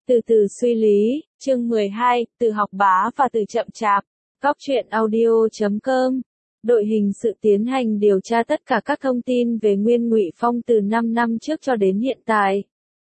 Từ từ suy lý, chương 12, từ học bá và từ chậm chạp. Góc truyện audio.com. Đội hình sự tiến hành điều tra tất cả các thông tin về Nguyên Ngụy Phong từ 5 năm trước cho đến hiện tại.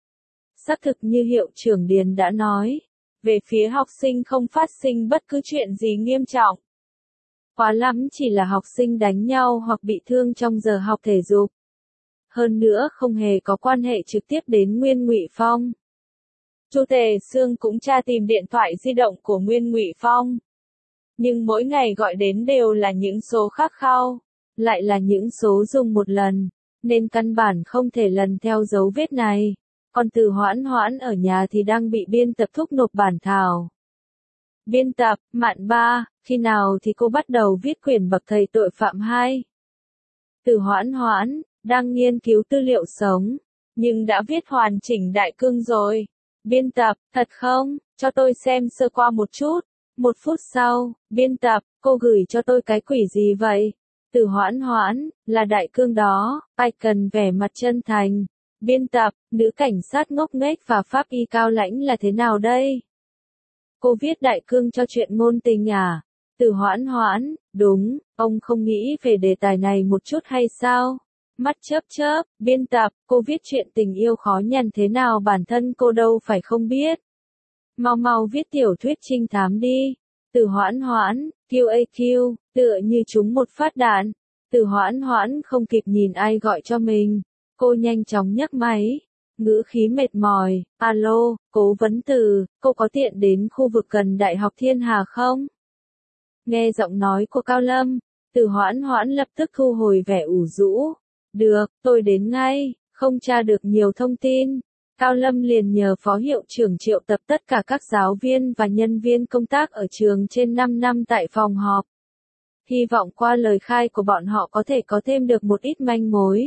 Xác thực như hiệu trưởng Điền đã nói, về phía học sinh không phát sinh bất cứ chuyện gì nghiêm trọng. Quá lắm chỉ là học sinh đánh nhau hoặc bị thương trong giờ học thể dục. Hơn nữa không hề có quan hệ trực tiếp đến Nguyên Ngụy Phong. Chu Tề Sương cũng tra tìm điện thoại di động của Nguyên Ngụy Phong. Nhưng mỗi ngày gọi đến đều là những số khác khao, lại là những số dùng một lần, nên căn bản không thể lần theo dấu vết này. Còn Từ Hoãn Hoãn ở nhà thì đang bị biên tập thúc nộp bản thảo. Biên tập, Mạn 3, khi nào thì cô bắt đầu viết quyển bậc thầy tội phạm 2? Từ Hoãn Hoãn, đang nghiên cứu tư liệu sống, nhưng đã viết hoàn chỉnh đại cương rồi. Biên tập, thật không? Cho tôi xem sơ qua một chút. 1 phút sau, biên tập, cô gửi cho tôi cái quỷ gì vậy? Từ Hoãn Hoãn, là đại cương đó, ai cần vẻ mặt chân thành. Biên tập, nữ cảnh sát ngốc nghếch và pháp y cao lãnh là thế nào đây? Cô viết đại cương cho chuyện ngôn tình à? Từ Hoãn Hoãn, đúng, ông không nghĩ về đề tài này một chút hay sao? Mắt chớp chớp, biên tập, cô viết chuyện tình yêu khó nhằn thế nào bản thân cô đâu phải không biết. Mau mau viết tiểu thuyết trinh thám đi. Từ Hoãn Hoãn, QAQ, tựa như trúng một phát đạn. Từ Hoãn Hoãn không kịp nhìn ai gọi cho mình. Cô nhanh chóng nhấc máy. Ngữ khí mệt mỏi, alo, cố vấn Từ, cô có tiện đến khu vực gần Đại học Thiên Hà không? Nghe giọng nói của Cao Lâm, Từ Hoãn Hoãn lập tức thu hồi vẻ ủ rũ. Được, tôi đến ngay, không tra được nhiều thông tin. Cao Lâm liền nhờ phó hiệu trưởng triệu tập tất cả các giáo viên và nhân viên công tác ở trường trên 5 năm tại phòng họp. Hy vọng qua lời khai của bọn họ có thể có thêm được một ít manh mối.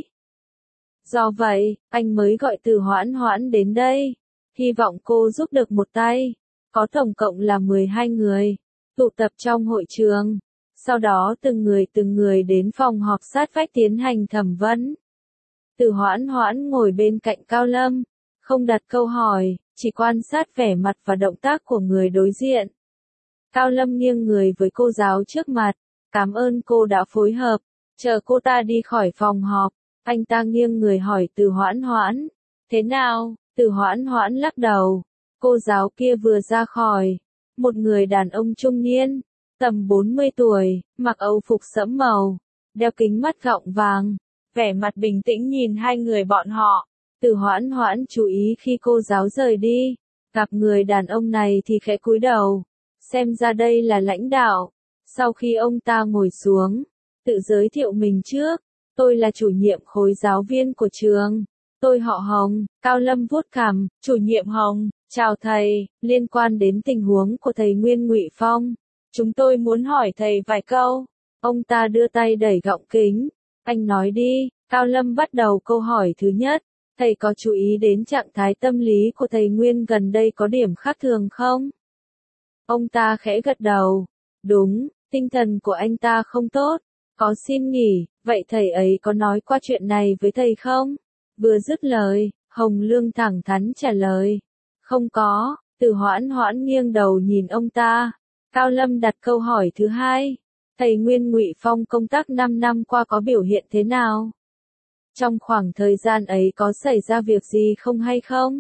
Do vậy, anh mới gọi Từ Hoãn Hoãn đến đây. Hy vọng cô giúp được một tay. Có tổng cộng là 12 người, tụ tập trong hội trường. Sau đó từng người đến phòng họp sát vách tiến hành thẩm vấn. Từ Hoãn Hoãn ngồi bên cạnh Cao Lâm, không đặt câu hỏi, chỉ quan sát vẻ mặt và động tác của người đối diện. Cao Lâm nghiêng người với cô giáo trước mặt, cảm ơn cô đã phối hợp, chờ cô ta đi khỏi phòng họp, anh ta nghiêng người hỏi Từ Hoãn Hoãn, thế nào? Từ Hoãn Hoãn lắc đầu, cô giáo kia vừa ra khỏi, một người đàn ông trung niên, tầm 40 tuổi, mặc âu phục sẫm màu, đeo kính mắt gọng vàng, vẻ mặt bình tĩnh nhìn hai người bọn họ. Từ Hoãn Hoãn chú ý khi cô giáo rời đi, gặp người đàn ông này thì khẽ cúi đầu, xem ra đây là lãnh đạo. Sau khi ông ta ngồi xuống, tự giới thiệu mình trước, tôi là chủ nhiệm khối giáo viên của trường, tôi họ Hồng. Cao Lâm vuốt cằm, chủ nhiệm Hồng, chào thầy, liên quan đến tình huống của thầy Nguyên Ngụy Phong, chúng tôi muốn hỏi thầy vài câu. Ông ta đưa tay đẩy gọng kính, anh nói đi. Cao Lâm bắt đầu câu hỏi thứ nhất. Thầy có chú ý đến trạng thái tâm lý của thầy Nguyên gần đây có điểm khác thường không? Ông ta khẽ gật đầu. Đúng, tinh thần của anh ta không tốt. Có xin nghỉ, vậy thầy ấy có nói qua chuyện này với thầy không? Vừa dứt lời, Hồng Lương thẳng thắn trả lời. Không có. Từ Hoãn Hoãn nghiêng đầu nhìn ông ta. Cao Lâm đặt câu hỏi thứ hai. Thầy Nguyên Ngụy Phong công tác 5 năm qua có biểu hiện thế nào? Trong khoảng thời gian ấy có xảy ra việc gì không hay không?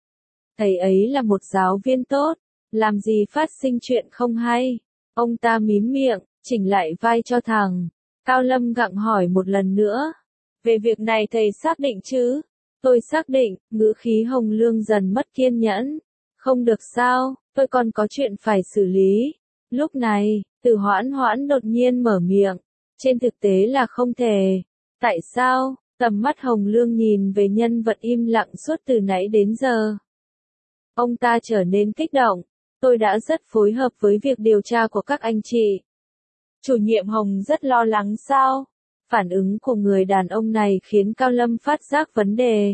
Thầy ấy là một giáo viên tốt, làm gì phát sinh chuyện không hay? Ông ta mím miệng, chỉnh lại vai cho thằng. Cao Lâm gặng hỏi một lần nữa. Về việc này thầy xác định chứ? Tôi xác định, ngữ khí Hồng Lương dần mất kiên nhẫn. Không được sao, tôi còn có chuyện phải xử lý. Lúc này, Từ Hoãn Hoãn đột nhiên mở miệng. Trên thực tế là không thể. Tại sao? Tầm mắt Hồng Lương nhìn về nhân vật im lặng suốt từ nãy đến giờ. Ông ta trở nên kích động. Tôi đã rất phối hợp với việc điều tra của các anh chị. Chủ nhiệm Hồng rất lo lắng sao? Phản ứng của người đàn ông này khiến Cao Lâm phát giác vấn đề.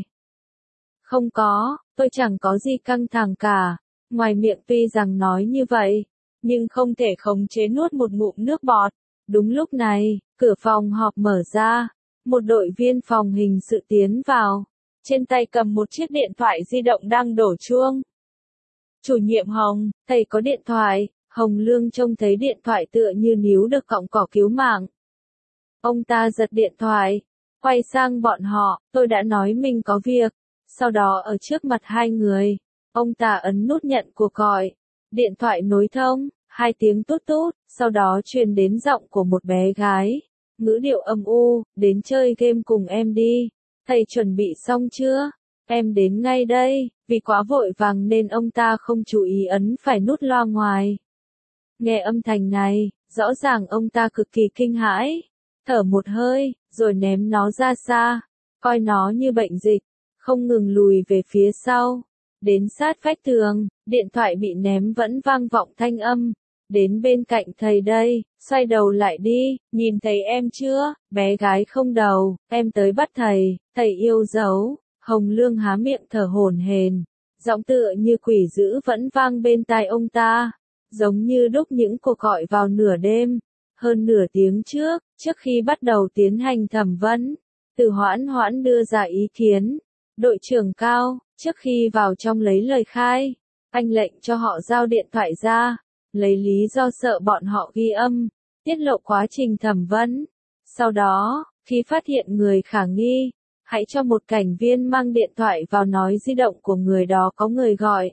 Không có, tôi chẳng có gì căng thẳng cả. Ngoài miệng tuy rằng nói như vậy, nhưng không thể khống chế nuốt một ngụm nước bọt. Đúng lúc này, cửa phòng họp mở ra. Một đội viên phòng hình sự tiến vào, trên tay cầm một chiếc điện thoại di động đang đổ chuông. Chủ nhiệm Hồng, thầy có điện thoại. Hồng Lương trông thấy điện thoại tựa như níu được cọng cỏ cứu mạng. Ông ta giật điện thoại, quay sang bọn họ, tôi đã nói mình có việc. Sau đó ở trước mặt hai người, ông ta ấn nút nhận cuộc gọi. Điện thoại nối thông, 2 tiếng tút tút, sau đó truyền đến giọng của một bé gái. Ngữ điệu âm u, đến chơi game cùng em đi. Thầy chuẩn bị xong chưa? Em đến ngay đây. Vì quá vội vàng nên ông ta không chú ý ấn phải nút loa ngoài. Nghe âm thanh này, rõ ràng ông ta cực kỳ kinh hãi. Thở một hơi, rồi ném nó ra xa. Coi nó như bệnh dịch, không ngừng lùi về phía sau. Đến sát vách tường, điện thoại bị ném vẫn vang vọng thanh âm. Đến bên cạnh thầy đây, xoay đầu lại đi, nhìn thấy em chưa? Bé gái không đầu, em tới bắt thầy, thầy yêu dấu. Hồng Lương há miệng thở hổn hển, giọng tựa như quỷ dữ vẫn vang bên tai ông ta, giống như đúc những cuộc gọi vào nửa đêm. Hơn nửa tiếng trước khi bắt đầu tiến hành thẩm vấn, Từ Hoãn Hoãn đưa ra ý kiến. Đội trưởng Cao, trước khi vào trong lấy lời khai, anh lệnh cho họ giao điện thoại ra, lấy lý do sợ bọn họ ghi âm, tiết lộ quá trình thẩm vấn. Sau đó, khi phát hiện người khả nghi, hãy cho một cảnh viên mang điện thoại vào nói di động của người đó có người gọi.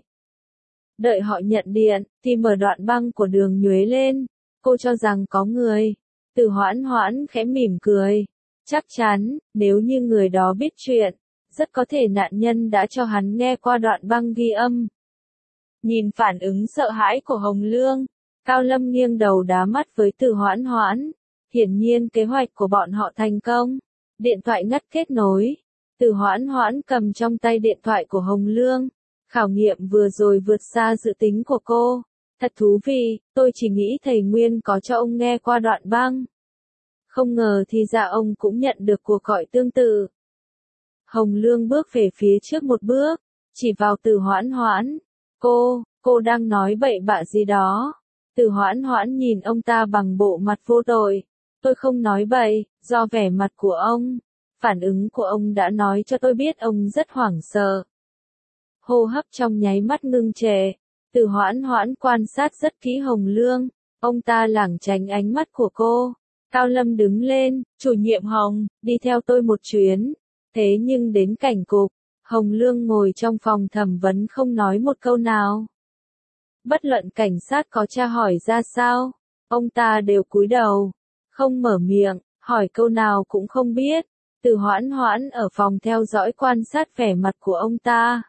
Đợi họ nhận điện, thì mở đoạn băng của Đường Nhuế lên. Cô cho rằng có người. Từ Hoãn Hoãn khẽ mỉm cười. Chắc chắn, nếu như người đó biết chuyện, rất có thể nạn nhân đã cho hắn nghe qua đoạn băng ghi âm. Nhìn phản ứng sợ hãi của Hồng Lương, Cao Lâm nghiêng đầu đá mắt với Từ Hoãn Hoãn. Hiển nhiên kế hoạch của bọn họ thành công. Điện thoại ngắt kết nối. Từ Hoãn Hoãn cầm trong tay điện thoại của Hồng Lương. Khảo nghiệm vừa rồi vượt xa dự tính của cô. Thật thú vị, tôi chỉ nghĩ thầy Nguyên có cho ông nghe qua đoạn băng. Không ngờ thì ra ông cũng nhận được cuộc gọi tương tự. Hồng Lương bước về phía trước một bước, chỉ vào Từ Hoãn Hoãn. Cô đang nói bậy bạ gì đó. Từ Hoãn Hoãn nhìn ông ta bằng bộ mặt vô tội. Tôi không nói bậy, do vẻ mặt của ông. Phản ứng của ông đã nói cho tôi biết ông rất hoảng sợ. Hô hấp trong nháy mắt ngưng trệ. Từ Hoãn Hoãn quan sát rất kỹ Hồng Lương. Ông ta lảng tránh ánh mắt của cô. Cao Lâm đứng lên, chủ nhiệm Hồng, đi theo tôi một chuyến. Thế nhưng đến cảnh cục, Hồng Lương ngồi trong phòng thẩm vấn không nói một câu nào. Bất luận cảnh sát có tra hỏi ra sao, ông ta đều cúi đầu, không mở miệng, hỏi câu nào cũng không biết. Từ Hoãn Hoãn ở phòng theo dõi quan sát vẻ mặt của ông ta.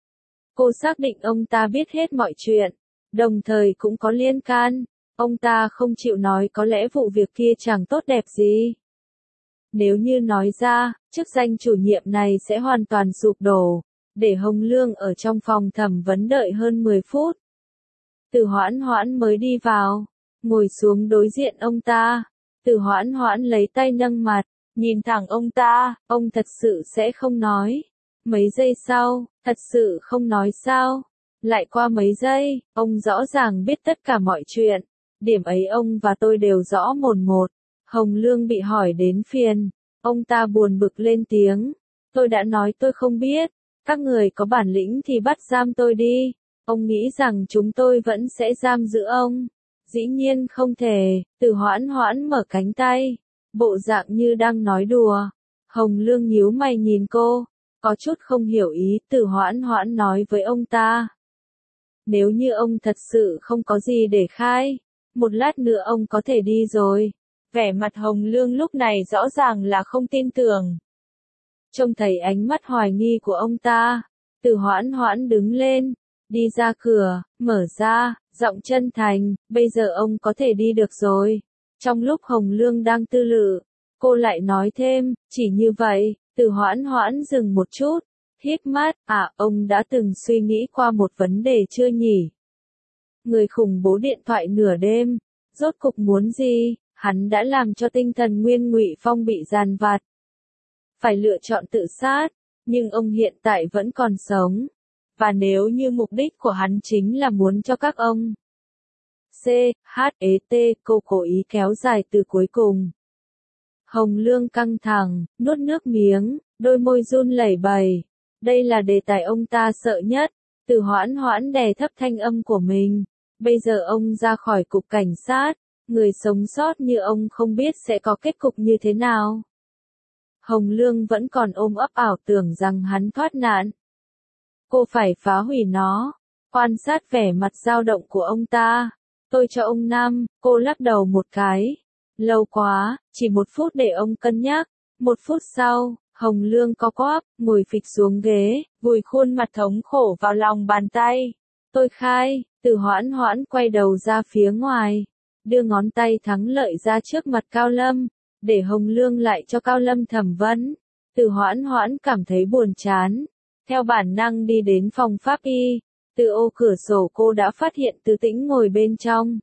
Cô xác định ông ta biết hết mọi chuyện, đồng thời cũng có liên can. Ông ta không chịu nói có lẽ vụ việc kia chẳng tốt đẹp gì. Nếu như nói ra, chức danh chủ nhiệm này sẽ hoàn toàn sụp đổ. Để Hồng Lương ở trong phòng thẩm vấn đợi hơn 10 phút. Từ Hoãn Hoãn mới đi vào, ngồi xuống đối diện ông ta. Từ Hoãn Hoãn lấy tay nâng mặt, nhìn thẳng ông ta, ông thật sự sẽ không nói. Mấy giây sau, thật sự không nói sao? Lại qua mấy giây, ông rõ ràng biết tất cả mọi chuyện. Điểm ấy ông và tôi đều rõ mồn một. Hồng Lương bị hỏi đến phiền. Ông ta buồn bực lên tiếng. Tôi đã nói tôi không biết. Các người có bản lĩnh thì bắt giam tôi đi. Ông nghĩ rằng chúng tôi vẫn sẽ giam giữ ông. Dĩ nhiên không thể. Từ Hoãn Hoãn mở cánh tay. Bộ dạng như đang nói đùa. Hồng Lương nhíu mày nhìn cô. Có chút không hiểu ý Từ Hoãn Hoãn nói với ông ta. Nếu như ông thật sự không có gì để khai, một lát nữa ông có thể đi rồi. Vẻ mặt Hồng Lương lúc này rõ ràng là không tin tưởng. Trông thấy ánh mắt hoài nghi của ông ta, Từ Hoãn Hoãn đứng lên, đi ra cửa, mở ra, giọng chân thành, bây giờ ông có thể đi được rồi. Trong lúc Hồng Lương đang tư lự, cô lại nói thêm, chỉ như vậy. Từ Hoãn Hoãn dừng một chút, híp mắt, ông đã từng suy nghĩ qua một vấn đề chưa nhỉ? Người khủng bố điện thoại nửa đêm, rốt cục muốn gì? Hắn đã làm cho tinh thần Nguyên Ngụy Phong bị giàn vặt. Phải lựa chọn tự sát, nhưng ông hiện tại vẫn còn sống. Và nếu như mục đích của hắn chính là muốn cho các ông cô cố ý kéo dài từ cuối cùng. Hồng Lương căng thẳng, nuốt nước miếng, đôi môi run lẩy bẩy. Đây là đề tài ông ta sợ nhất. Từ Hoãn Hoãn đè thấp thanh âm của mình. Bây giờ ông ra khỏi cục cảnh sát, người sống sót như ông không biết sẽ có kết cục như thế nào. Hồng Lương vẫn còn ôm ấp ảo tưởng rằng hắn thoát nạn. Cô phải phá hủy nó. Quan sát vẻ mặt dao động của ông ta. Tôi cho ông 5, cô lắc đầu một cái. Lâu quá, chỉ 1 phút để ông cân nhắc. 1 phút sau, Hồng Lương co quắp, ngồi phịch xuống ghế, vùi khuôn mặt thống khổ vào lòng bàn tay. Tôi khai, Từ Hoãn Hoãn quay đầu ra phía ngoài, đưa ngón tay thắng lợi ra trước mặt Cao Lâm, để Hồng Lương lại cho Cao Lâm thẩm vấn. Từ Hoãn Hoãn cảm thấy buồn chán, theo bản năng đi đến phòng pháp y, từ ô cửa sổ cô đã phát hiện Từ Tĩnh ngồi bên trong.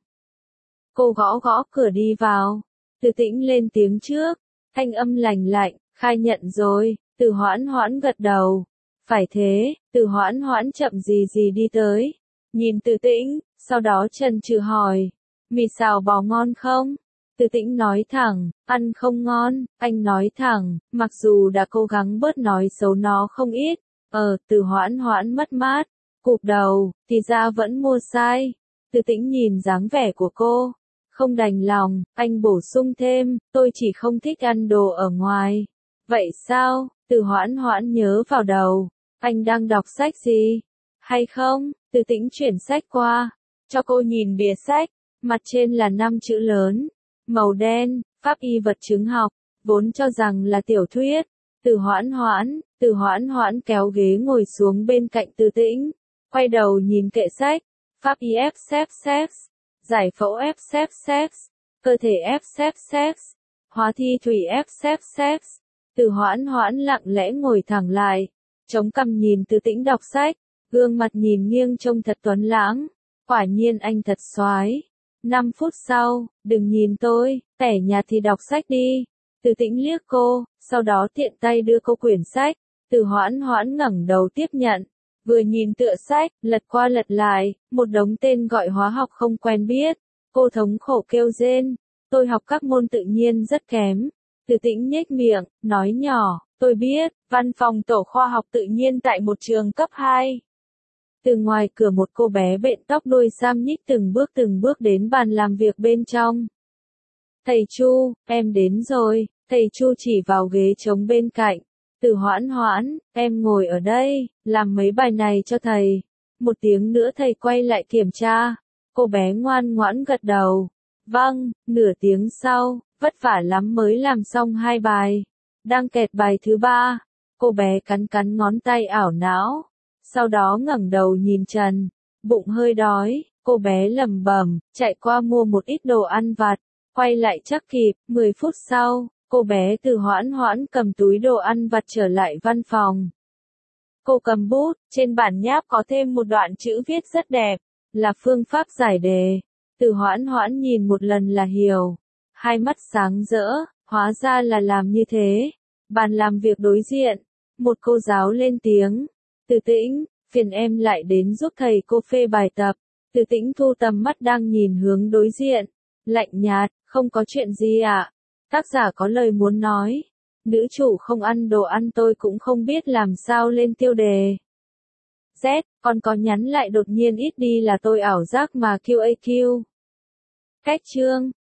Cô gõ gõ cửa đi vào, Từ Tĩnh lên tiếng trước, thanh âm lành lạnh, khai nhận rồi. Từ Hoãn Hoãn gật đầu. Phải thế. Từ Hoãn Hoãn chậm gì gì đi tới, nhìn Từ Tĩnh, sau đó chần chừ hỏi, mì xào bò ngon không? Từ Tĩnh nói thẳng, ăn không ngon. Anh nói thẳng, mặc dù đã cố gắng bớt nói xấu nó không ít. Từ Hoãn Hoãn mất mát, cụp đầu, thì ra vẫn mua sai. Từ Tĩnh nhìn dáng vẻ của cô, không đành lòng, anh bổ sung thêm, tôi chỉ không thích ăn đồ ở ngoài. Vậy sao? Từ Hoãn Hoãn nhớ vào đầu, anh đang đọc sách gì? Hay không? Từ Tĩnh chuyển sách qua, cho cô nhìn bìa sách, mặt trên là 5 chữ lớn, màu đen, pháp y vật chứng học, vốn cho rằng là tiểu thuyết. Từ Hoãn Hoãn kéo ghế ngồi xuống bên cạnh Từ Tĩnh, quay đầu nhìn kệ sách, pháp y F sex, giải phẫu F sex, cơ thể F sex, hóa thi thủy F sex. Từ Hoãn Hoãn lặng lẽ ngồi thẳng lại, chống cằm nhìn Từ Tĩnh đọc sách, gương mặt nhìn nghiêng trông thật tuấn lãng. Quả nhiên anh thật soái. 5 phút sau, đừng nhìn tôi, tẻ nhạt thì đọc sách đi. Từ Tĩnh liếc cô, sau đó tiện tay đưa cô quyển sách. Từ Hoãn Hoãn ngẩng đầu tiếp nhận, vừa nhìn tựa sách, lật qua lật lại, một đống tên gọi hóa học không quen biết. Cô thống khổ kêu rên, tôi học các môn tự nhiên rất kém. Từ Tĩnh nhếch miệng, nói nhỏ, tôi biết, văn phòng tổ khoa học tự nhiên tại một trường cấp 2. Từ ngoài cửa một cô bé bện tóc đuôi sam nhích từng bước đến bàn làm việc bên trong. Thầy Chu, em đến rồi. Thầy Chu chỉ vào ghế trống bên cạnh. Từ Hoãn Hoãn, em ngồi ở đây, làm mấy bài này cho thầy. 1 tiếng nữa thầy quay lại kiểm tra. Cô bé ngoan ngoãn gật đầu. Vâng. Nửa tiếng sau, vất vả lắm mới làm xong 2 bài. Đang kẹt bài thứ 3. Cô bé cắn cắn ngón tay ảo não. Sau đó ngẩng đầu nhìn trần, bụng hơi đói, cô bé lẩm bẩm, chạy qua mua một ít đồ ăn vặt, quay lại chắc kịp. 10 phút sau, cô bé Từ Hoãn Hoãn cầm túi đồ ăn vặt trở lại văn phòng. Cô cầm bút, trên bản nháp có thêm một đoạn chữ viết rất đẹp, là phương pháp giải đề. Từ Hoãn Hoãn nhìn một lần là hiểu, hai mắt sáng rỡ, hóa ra là làm như thế. Bàn làm việc đối diện, một cô giáo lên tiếng. Từ Tĩnh, phiền em lại đến giúp thầy cô phê bài tập. Từ Tĩnh thu tầm mắt đang nhìn hướng đối diện, lạnh nhạt, không có chuyện gì ạ. Tác giả có lời muốn nói. Nữ chủ không ăn đồ ăn tôi cũng không biết làm sao lên tiêu đề. Z, còn có nhắn lại đột nhiên ít đi là tôi ảo giác mà QAQ. Cách chương.